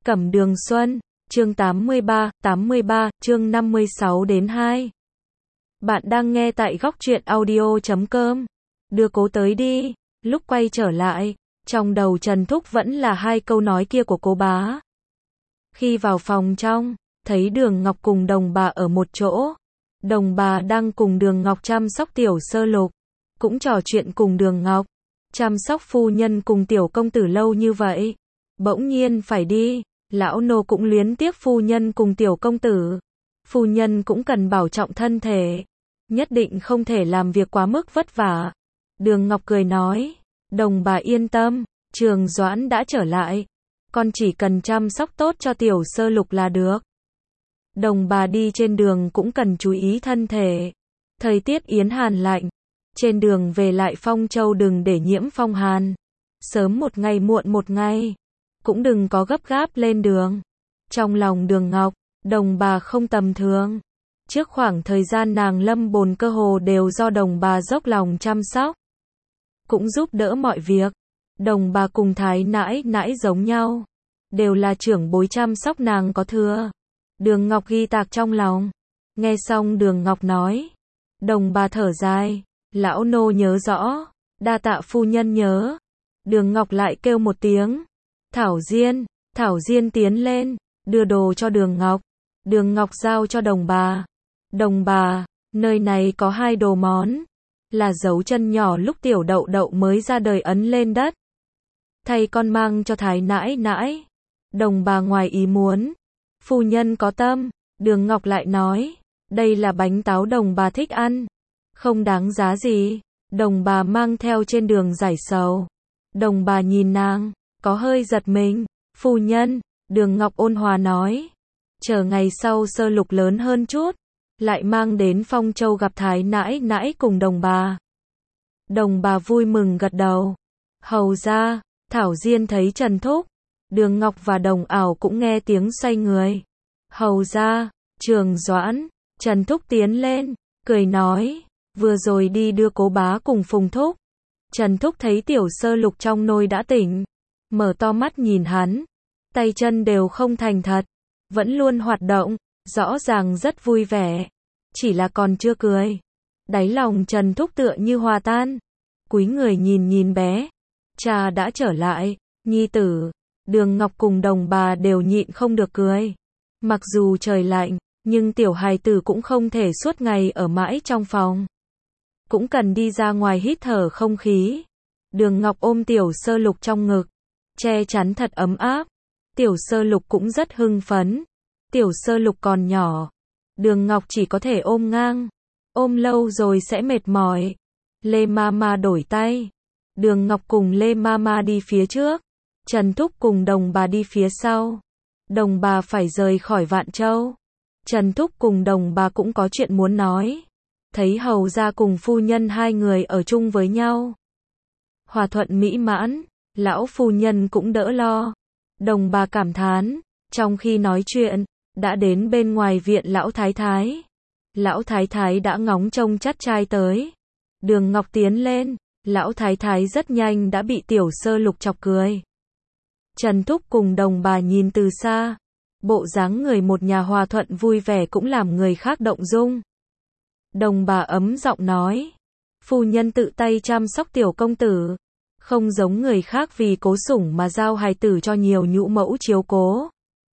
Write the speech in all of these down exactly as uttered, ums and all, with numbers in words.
Cẩm Đường Xuân, chương tám mươi ba, tám mươi ba, chương năm mươi sáu đến hai. Bạn đang nghe tại góc truyện audio chấm com. Đưa cố tới đi. Lúc quay trở lại, trong đầu Trần Thúc vẫn là hai câu nói kia của cố bá. Khi vào phòng trong, thấy Đường Ngọc cùng Đồng Bà ở một chỗ. Đồng Bà đang cùng Đường Ngọc chăm sóc tiểu sơ lục, cũng trò chuyện cùng Đường Ngọc. Chăm sóc phu nhân cùng tiểu công tử lâu như vậy, bỗng nhiên phải đi. Lão nô cũng luyến tiếc phu nhân cùng tiểu công tử. Phu nhân cũng cần bảo trọng thân thể, nhất định không thể làm việc quá mức vất vả. Đường Ngọc cười nói, Đồng Bà yên tâm, Trường Doãn đã trở lại, con chỉ cần chăm sóc tốt cho tiểu sơ lục là được. Đồng Bà đi trên đường cũng cần chú ý thân thể. Thời tiết yến hàn lạnh, trên đường về lại Phong Châu đừng để nhiễm phong hàn. Sớm một ngày muộn một ngày, cũng đừng có gấp gáp lên đường. Trong lòng Đường Ngọc, Đồng Bà không tầm thường. Trước khoảng thời gian nàng lâm bồn cơ hồ đều do Đồng Bà dốc lòng chăm sóc, cũng giúp đỡ mọi việc. Đồng Bà cùng Thái nãi nãi giống nhau, đều là trưởng bối chăm sóc nàng có thừa. Đường Ngọc ghi tạc trong lòng. Nghe xong Đường Ngọc nói, Đồng Bà thở dài, lão nô nhớ rõ, đa tạ phu nhân nhớ. Đường Ngọc lại kêu một tiếng, Thảo Diên. Thảo Diên tiến lên, đưa đồ cho Đường Ngọc. Đường Ngọc giao cho Đồng Bà. Đồng Bà, nơi này có hai đồ món, là dấu chân nhỏ lúc tiểu đậu đậu mới ra đời ấn lên đất. Thầy con mang cho Thái nãi nãi. Đồng Bà ngoài ý muốn, phu nhân có tâm. Đường Ngọc lại nói, đây là bánh táo Đồng Bà thích ăn, không đáng giá gì. Đồng Bà mang theo trên đường giải sầu. Đồng Bà nhìn nàng, có hơi giật mình. Phu nhân, Đường Ngọc ôn hòa nói, chờ ngày sau sơ lục lớn hơn chút, lại mang đến Phong Châu gặp Thái nãi nãi cùng Đồng Bà. Đồng Bà vui mừng gật đầu. Hầu ra, Thảo Diên thấy Trần Thúc, Đường Ngọc và Đồng Ảo cũng nghe tiếng xoay người. Hầu ra, Trường Doãn. Trần Thúc tiến lên, cười nói, vừa rồi đi đưa cố bá cùng Phùng Thúc. Trần Thúc thấy tiểu sơ lục trong nôi đã tỉnh, mở to mắt nhìn hắn, tay chân đều không thành thật, vẫn luôn hoạt động, rõ ràng rất vui vẻ, chỉ là còn chưa cười. Đáy lòng Trần Thúc tựa như hòa tan, cúi người nhìn nhìn bé, cha đã trở lại, nhi tử. Đường Ngọc cùng Đồng Bà đều nhịn không được cười. Mặc dù trời lạnh, nhưng tiểu hài tử cũng không thể suốt ngày ở mãi trong phòng, cũng cần đi ra ngoài hít thở không khí. Đường Ngọc ôm tiểu sơ lục trong ngực, che chắn thật ấm áp. Tiểu sơ lục cũng rất hưng phấn. Tiểu sơ lục còn nhỏ, Đường Ngọc chỉ có thể ôm ngang, ôm lâu rồi sẽ mệt mỏi. Lê Mama đổi tay, Đường Ngọc cùng Lê Mama đi phía trước, Trần Thúc cùng Đồng Bà đi phía sau. Đồng Bà phải rời khỏi Vạn Châu, Trần Thúc cùng Đồng Bà cũng có chuyện muốn nói. Thấy hầu ra cùng phu nhân hai người ở chung với nhau, hòa thuận mỹ mãn, lão phu nhân cũng đỡ lo. Đồng Bà cảm thán, trong khi nói chuyện, đã đến bên ngoài viện lão thái thái. Lão thái thái đã ngóng trông chắt trai tới. Đường Ngọc tiến lên, lão thái thái rất nhanh đã bị tiểu sơ lục chọc cười. Trần Thúc cùng Đồng Bà nhìn từ xa, bộ dáng người một nhà hòa thuận vui vẻ cũng làm người khác động dung. Đồng Bà ấm giọng nói, phu nhân tự tay chăm sóc tiểu công tử, không giống người khác vì cố sủng mà giao hài tử cho nhiều nhũ mẫu chiếu cố.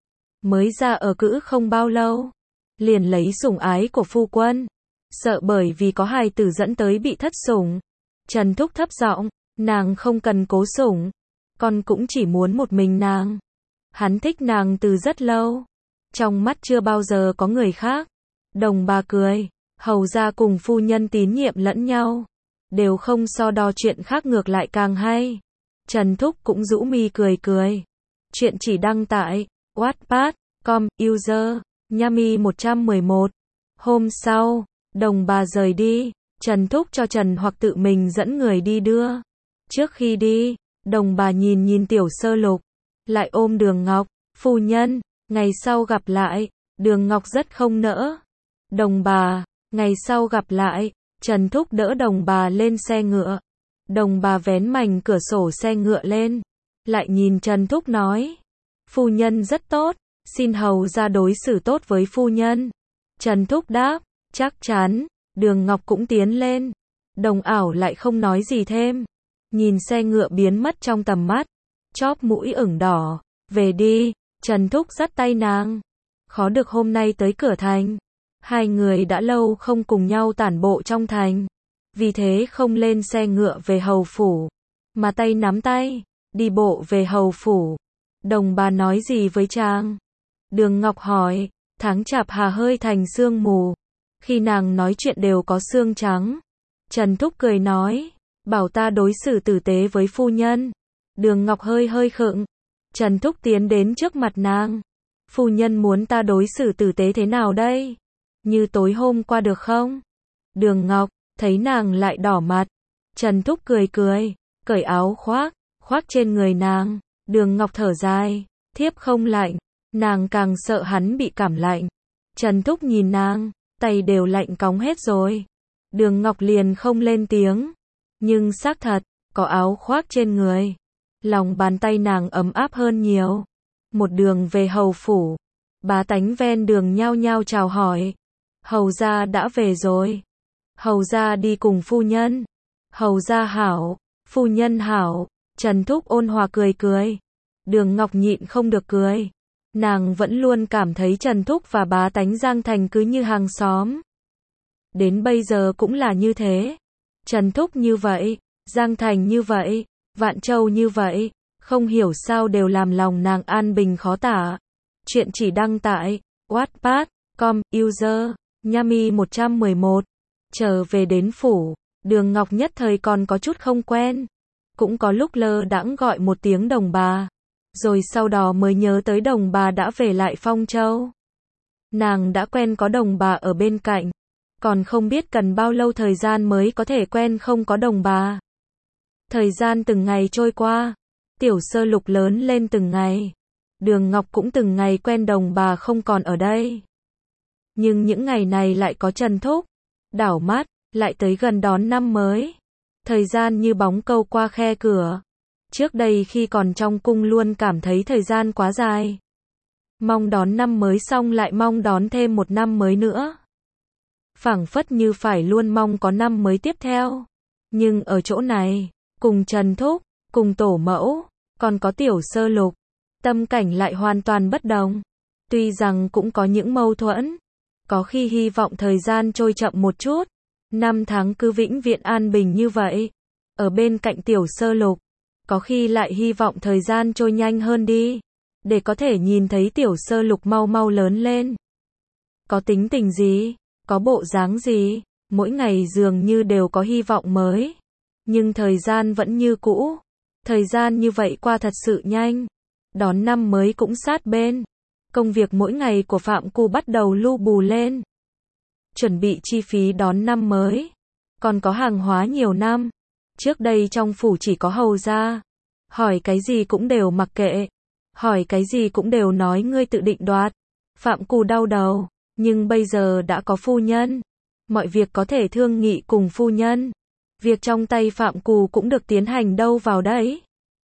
Mới ra ở cữ không bao lâu, liền lấy sủng ái của phu quân, sợ bởi vì có hài tử dẫn tới bị thất sủng. Trần Thúc thấp giọng, nàng không cần cố sủng, con cũng chỉ muốn một mình nàng. Hắn thích nàng từ rất lâu, trong mắt chưa bao giờ có người khác. Đồng Bà cười, hầu ra cùng phu nhân tín nhiệm lẫn nhau, đều không so đo chuyện khác ngược lại càng hay. Trần Thúc cũng rũ mi cười cười. Chuyện chỉ đăng tại wattpad chấm com, user Nhami một trăm mười một. Hôm sau, Đồng Bà rời đi, Trần Thúc cho Trần hoặc tự mình dẫn người đi đưa. Trước khi đi, Đồng Bà nhìn nhìn tiểu sơ lục, lại ôm Đường Ngọc, phu nhân, ngày sau gặp lại. Đường Ngọc rất không nỡ. Đồng Bà, ngày sau gặp lại. Trần Thúc đỡ Đồng Bà lên xe ngựa. Đồng Bà vén mành cửa sổ xe ngựa lên, lại nhìn Trần Thúc nói, Phu nhân rất tốt, xin hầu ra đối xử tốt với phu nhân. Trần Thúc đáp, chắc chắn. Đường Ngọc cũng tiến lên. Đồng ảo lại không nói gì thêm. Nhìn xe ngựa biến mất trong tầm mắt. Chóp mũi ửng đỏ. Về đi. Trần Thúc dắt tay nàng. Khó được hôm nay tới cửa thành. Hai người đã lâu không cùng nhau tản bộ trong thành. Vì thế không lên xe ngựa về hầu phủ. Mà tay nắm tay. Đi bộ về hầu phủ. Đồng bà nói gì với chàng? Đường Ngọc hỏi. Tháng chạp hà hơi thành sương mù. Khi nàng nói chuyện đều có sương trắng. Trần Thúc cười nói. Bảo ta đối xử tử tế với phu nhân. Đường Ngọc hơi hơi khựng. Trần Thúc tiến đến trước mặt nàng. Phu nhân muốn ta đối xử tử tế thế nào đây? Như tối hôm qua được không? Đường Ngọc, thấy nàng lại đỏ mặt. Trần Thúc cười cười, cởi áo khoác, khoác trên người nàng. Đường Ngọc thở dài, thiếp không lạnh. Nàng càng sợ hắn bị cảm lạnh. Trần Thúc nhìn nàng, tay đều lạnh cóng hết rồi. Đường Ngọc liền không lên tiếng. Nhưng xác thật, có áo khoác trên người. Lòng bàn tay nàng ấm áp hơn nhiều. Một đường về hầu phủ. Bá tánh ven đường nhao nhao chào hỏi. Hầu gia đã về rồi. Hầu gia đi cùng phu nhân. Hầu gia hảo, phu nhân hảo. Trần Thúc ôn hòa cười cười. Đường Ngọc nhịn không được cười. Nàng vẫn luôn cảm thấy Trần Thúc và bá tánh Giang Thành cứ như hàng xóm. Đến bây giờ cũng là như thế. Trần Thúc như vậy, Giang Thành như vậy, Vạn Châu như vậy, không hiểu sao đều làm lòng nàng an bình khó tả. Chuyện chỉ đăng tại wattpad chấm com, user Nhami một trăm mười một. Trở về đến phủ, Đường Ngọc nhất thời còn có chút không quen. Cũng có lúc lơ đãng gọi một tiếng đồng bà. Rồi sau đó mới nhớ tới đồng bà đã về lại Phong Châu. Nàng đã quen có đồng bà ở bên cạnh. Còn không biết cần bao lâu thời gian mới có thể quen không có đồng bà. Thời gian từng ngày trôi qua. Tiểu Sơ Lục lớn lên từng ngày. Đường Ngọc cũng từng ngày quen đồng bà không còn ở đây. Nhưng những ngày này lại có Trần Thúc. Đảo mắt, lại tới gần đón năm mới. Thời gian như bóng câu qua khe cửa. Trước đây khi còn trong cung luôn cảm thấy thời gian quá dài. Mong đón năm mới xong lại mong đón thêm một năm mới nữa. Phảng phất như phải luôn mong có năm mới tiếp theo. Nhưng ở chỗ này, cùng Trần Thúc, cùng tổ mẫu, còn có Tiểu Sơ Lục, tâm cảnh lại hoàn toàn bất đồng. Tuy rằng cũng có những mâu thuẫn, có khi hy vọng thời gian trôi chậm một chút, năm tháng cứ vĩnh viễn an bình như vậy, ở bên cạnh Tiểu Sơ Lục, có khi lại hy vọng thời gian trôi nhanh hơn đi, để có thể nhìn thấy Tiểu Sơ Lục mau mau lớn lên. Có tính tình gì, có bộ dáng gì, mỗi ngày dường như đều có hy vọng mới, nhưng thời gian vẫn như cũ. Thời gian như vậy qua thật sự nhanh. Đón năm mới cũng sát bên. Công việc mỗi ngày của Phạm Cù bắt đầu lu bù lên. Chuẩn bị chi phí đón năm mới. Còn có hàng hóa nhiều năm. Trước đây trong phủ chỉ có hầu gia. Hỏi cái gì cũng đều mặc kệ. Hỏi cái gì cũng đều nói ngươi tự định đoạt. Phạm Cù đau đầu. Nhưng bây giờ đã có phu nhân. Mọi việc có thể thương nghị cùng phu nhân. Việc trong tay Phạm Cù cũng được tiến hành đâu vào đấy.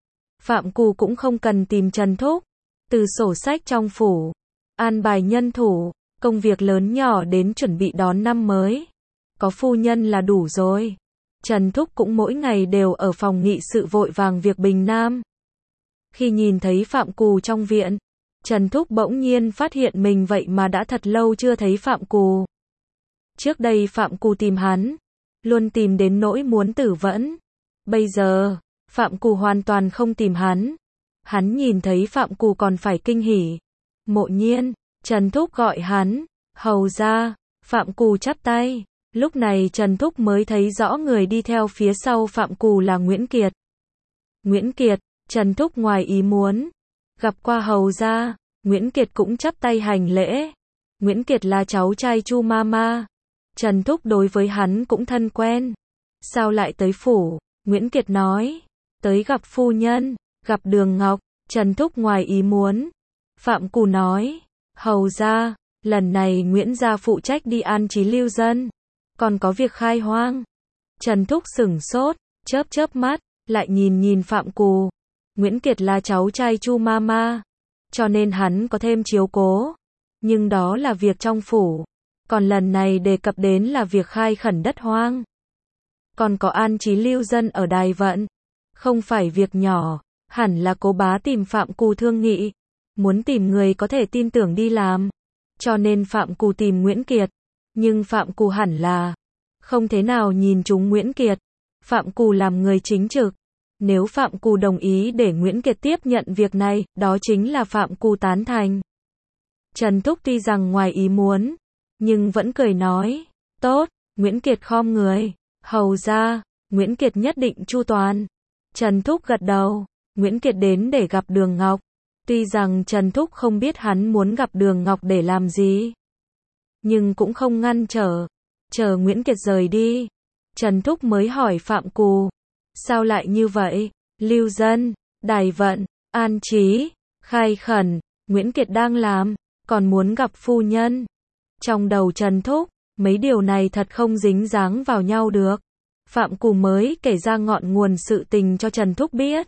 Phạm Cù cũng không cần tìm Trần Thúc. Từ sổ sách trong phủ, an bài nhân thủ, công việc lớn nhỏ đến chuẩn bị đón năm mới. Có phu nhân là đủ rồi. Trần Thúc cũng mỗi ngày đều ở phòng nghị sự vội vàng việc bình nam. Khi nhìn thấy Phạm Cù trong viện, Trần Thúc bỗng nhiên phát hiện mình vậy mà đã thật lâu chưa thấy Phạm Cù. Trước đây Phạm Cù tìm hắn, luôn tìm đến nỗi muốn tử vẫn. Bây giờ, Phạm Cù hoàn toàn không tìm hắn. Hắn nhìn thấy Phạm Cù còn phải kinh hỉ. Mộ Nhiên, Trần Thúc gọi hắn, hầu ra. Phạm Cù chắp tay. Lúc này Trần Thúc mới thấy rõ người đi theo phía sau Phạm Cù là Nguyễn Kiệt. Nguyễn Kiệt, Trần Thúc ngoài ý muốn gặp qua hầu ra. Nguyễn Kiệt cũng chắp tay hành lễ. Nguyễn Kiệt là cháu trai Chu Mama. Trần Thúc đối với hắn cũng thân quen. Sao lại tới phủ? Nguyễn Kiệt nói. Tới gặp phu nhân, gặp Đường Ngọc. Trần Thúc ngoài ý muốn. Phạm Cù nói. Hầu ra, lần này Nguyễn gia phụ trách đi an trí lưu dân. Còn có việc khai hoang. Trần Thúc sửng sốt, chớp chớp mắt, lại nhìn nhìn Phạm Cù. Nguyễn Kiệt là cháu trai Chu Mama. cho nên hắn có thêm chiếu cố. Nhưng đó là việc trong phủ. Còn lần này đề cập đến là việc khai khẩn đất hoang. Còn có an trí lưu dân ở Đài Vận. Không phải việc nhỏ, hẳn là Cố Bá tìm Phạm Cù thương nghị. Muốn tìm người có thể tin tưởng đi làm. Cho nên Phạm Cù tìm Nguyễn Kiệt. Nhưng Phạm Cù hẳn là không thế nào nhìn trúng Nguyễn Kiệt. Phạm Cù làm người chính trực. Nếu Phạm Cù đồng ý để Nguyễn Kiệt tiếp nhận việc này, đó chính là Phạm Cù tán thành. Trần Thúc tuy rằng ngoài ý muốn, nhưng vẫn cười nói, tốt, Nguyễn Kiệt khom người, hầu ra, Nguyễn Kiệt nhất định chu toàn. Trần Thúc gật đầu, Nguyễn Kiệt đến để gặp Đường Ngọc. Tuy rằng Trần Thúc không biết hắn muốn gặp Đường Ngọc để làm gì, nhưng cũng không ngăn trở. Chờ Nguyễn Kiệt rời đi, Trần Thúc mới hỏi Phạm Cù, sao lại như vậy? Lưu dân, Đài Vận, an trí, khai khẩn, Nguyễn Kiệt đang làm, còn muốn gặp phu nhân. Trong đầu Trần Thúc, mấy điều này thật không dính dáng vào nhau được. Phạm Cù mới kể ra ngọn nguồn sự tình cho Trần Thúc biết.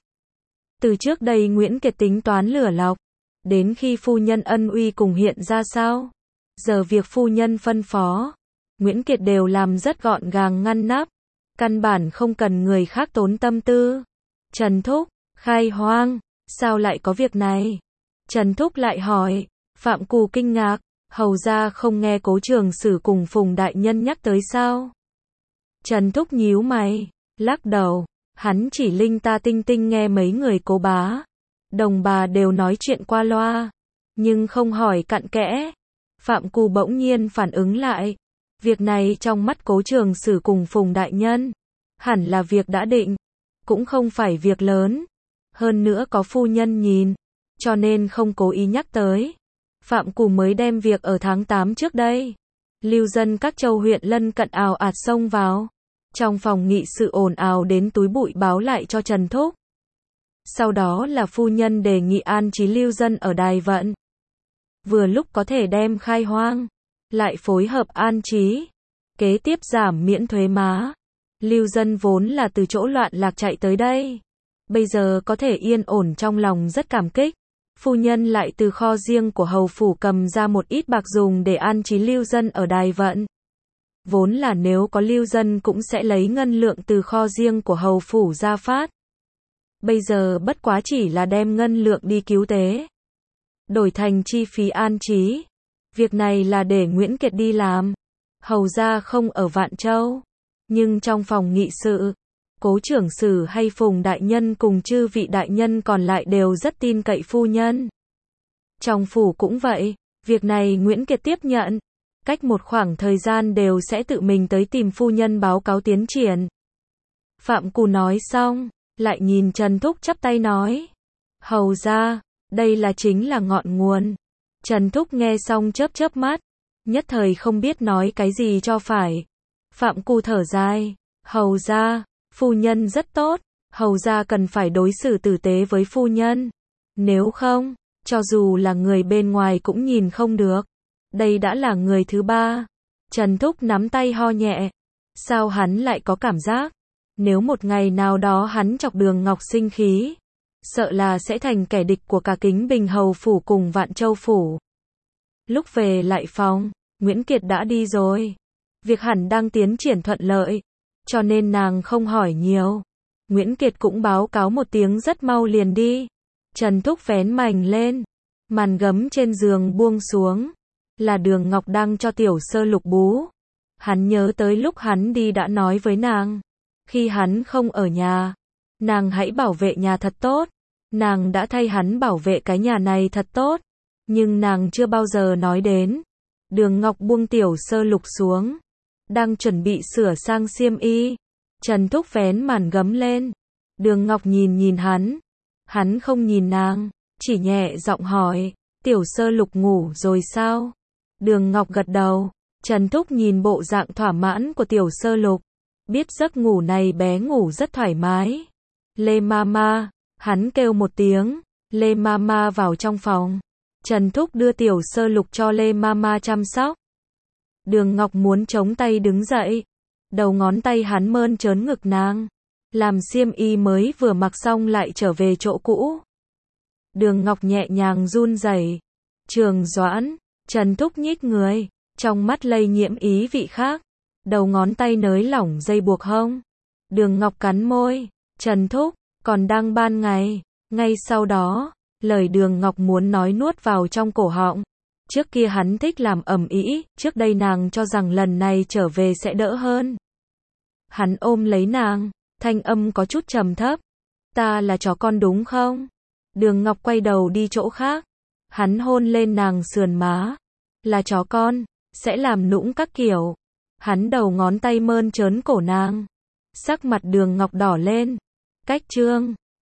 Từ trước đây Nguyễn Kiệt tính toán lừa lọc, đến khi phu nhân ân uy cùng hiện ra sao? Giờ việc phu nhân phân phó, Nguyễn Kiệt đều làm rất gọn gàng ngăn nắp, căn bản không cần người khác tốn tâm tư. Trần Thúc, khai hoang, sao lại có việc này? Trần Thúc lại hỏi. Phạm Cù kinh ngạc, hầu ra không nghe Cố Trường Sử cùng Phùng đại nhân nhắc tới sao? Trần Thúc nhíu mày, lắc đầu, hắn chỉ linh ta tinh tinh nghe mấy người Cố Bá, Đồng bà đều nói chuyện qua loa, nhưng không hỏi cặn kẽ. Phạm Cù bỗng nhiên phản ứng lại, việc này trong mắt Cố Trường Sử cùng Phùng đại nhân, hẳn là việc đã định, cũng không phải việc lớn, hơn nữa có phu nhân nhìn, cho nên không cố ý nhắc tới. Phạm Cù mới đem việc ở tháng tám trước đây, lưu dân các châu huyện lân cận ào ạt xông vào, trong phòng nghị sự ồn ào đến túi bụi báo lại cho Trần Thúc. Sau đó là phu nhân đề nghị an trí lưu dân ở Đài Vận. Vừa lúc có thể đem khai hoang, lại phối hợp an trí, kế tiếp giảm miễn thuế má. Lưu dân vốn là từ chỗ loạn lạc chạy tới đây, bây giờ có thể yên ổn trong lòng rất cảm kích. Phu nhân lại từ kho riêng của hầu phủ cầm ra một ít bạc dùng để an trí lưu dân ở Đài Vận. Vốn là nếu có lưu dân cũng sẽ lấy ngân lượng từ kho riêng của hầu phủ ra phát. Bây giờ bất quá chỉ là đem ngân lượng đi cứu tế, đổi thành chi phí an trí. Việc này là để Nguyễn Kiệt đi làm. Hầu ra không ở Vạn Châu, nhưng trong phòng nghị sự, Cố Trưởng Sử hay Phùng đại nhân cùng chư vị đại nhân còn lại đều rất tin cậy phu nhân. Trong phủ cũng vậy, việc này Nguyễn Kiệt tiếp nhận, cách một khoảng thời gian đều sẽ tự mình tới tìm phu nhân báo cáo tiến triển. Phạm Cù nói xong, lại nhìn Trần Thúc chắp tay nói, hầu ra, đây là chính là ngọn nguồn. Trần Thúc nghe xong chớp chớp mắt, nhất thời không biết nói cái gì cho phải. Phạm Cù thở dài, hầu ra, phu nhân rất tốt, hầu ra cần phải đối xử tử tế với phu nhân. Nếu không, cho dù là người bên ngoài cũng nhìn không được. Đây đã là người thứ ba. Trần Thúc nắm tay ho nhẹ. Sao hắn lại có cảm giác, nếu một ngày nào đó hắn chọc Đường Ngọc sinh khí, sợ là sẽ thành kẻ địch của cả Kính Bình hầu phủ cùng Vạn Châu phủ. Lúc về lại phòng, Nguyễn Kiệt đã đi rồi. Việc hẳn đang tiến triển thuận lợi, cho nên nàng không hỏi nhiều. Nguyễn Kiệt cũng báo cáo một tiếng rất mau liền đi. Trần Thúc vén mành lên, màn gấm trên giường buông xuống, là Đường Ngọc đang cho Tiểu Sơ Lục bú. Hắn nhớ tới lúc hắn đi đã nói với nàng, khi hắn không ở nhà, nàng hãy bảo vệ nhà thật tốt. Nàng đã thay hắn bảo vệ cái nhà này thật tốt, nhưng nàng chưa bao giờ nói đến. Đường Ngọc buông Tiểu Sơ Lục xuống, đang chuẩn bị sửa sang xiêm y. Trần Thúc vén màn gấm lên. Đường Ngọc nhìn nhìn hắn. Hắn không nhìn nàng, chỉ nhẹ giọng hỏi, Tiểu Sơ Lục ngủ rồi sao? Đường Ngọc gật đầu. Trần Thúc nhìn bộ dạng thỏa mãn của Tiểu Sơ Lục, biết giấc ngủ này bé ngủ rất thoải mái. Lê Mama, hắn kêu một tiếng, Lê Mama vào trong phòng. Trần Thúc đưa Tiểu Sơ Lục cho Lê Mama chăm sóc. Đường Ngọc muốn chống tay đứng dậy, đầu ngón tay hắn mơn trớn ngực nàng, làm xiêm y mới vừa mặc xong lại trở về chỗ cũ. Đường Ngọc nhẹ nhàng run rẩy. Trường Doãn, Trần Thúc nhích người, trong mắt lây nhiễm ý vị khác. Đầu ngón tay nới lỏng dây buộc hông. Đường Ngọc cắn môi. Trần Thúc, còn đang ban ngày. Ngay sau đó, lời Đường Ngọc muốn nói nuốt vào trong cổ họng. Trước kia hắn thích làm ầm ĩ, trước đây nàng cho rằng lần này trở về sẽ đỡ hơn. Hắn ôm lấy nàng, thanh âm có chút trầm thấp. Ta là chó con đúng không? Đường Ngọc quay đầu đi chỗ khác. Hắn hôn lên nàng sườn má. Là chó con, sẽ làm nũng các kiểu. Hắn đầu ngón tay mơn trớn cổ nàng. Sắc mặt Đường Ngọc đỏ lên. Cách chương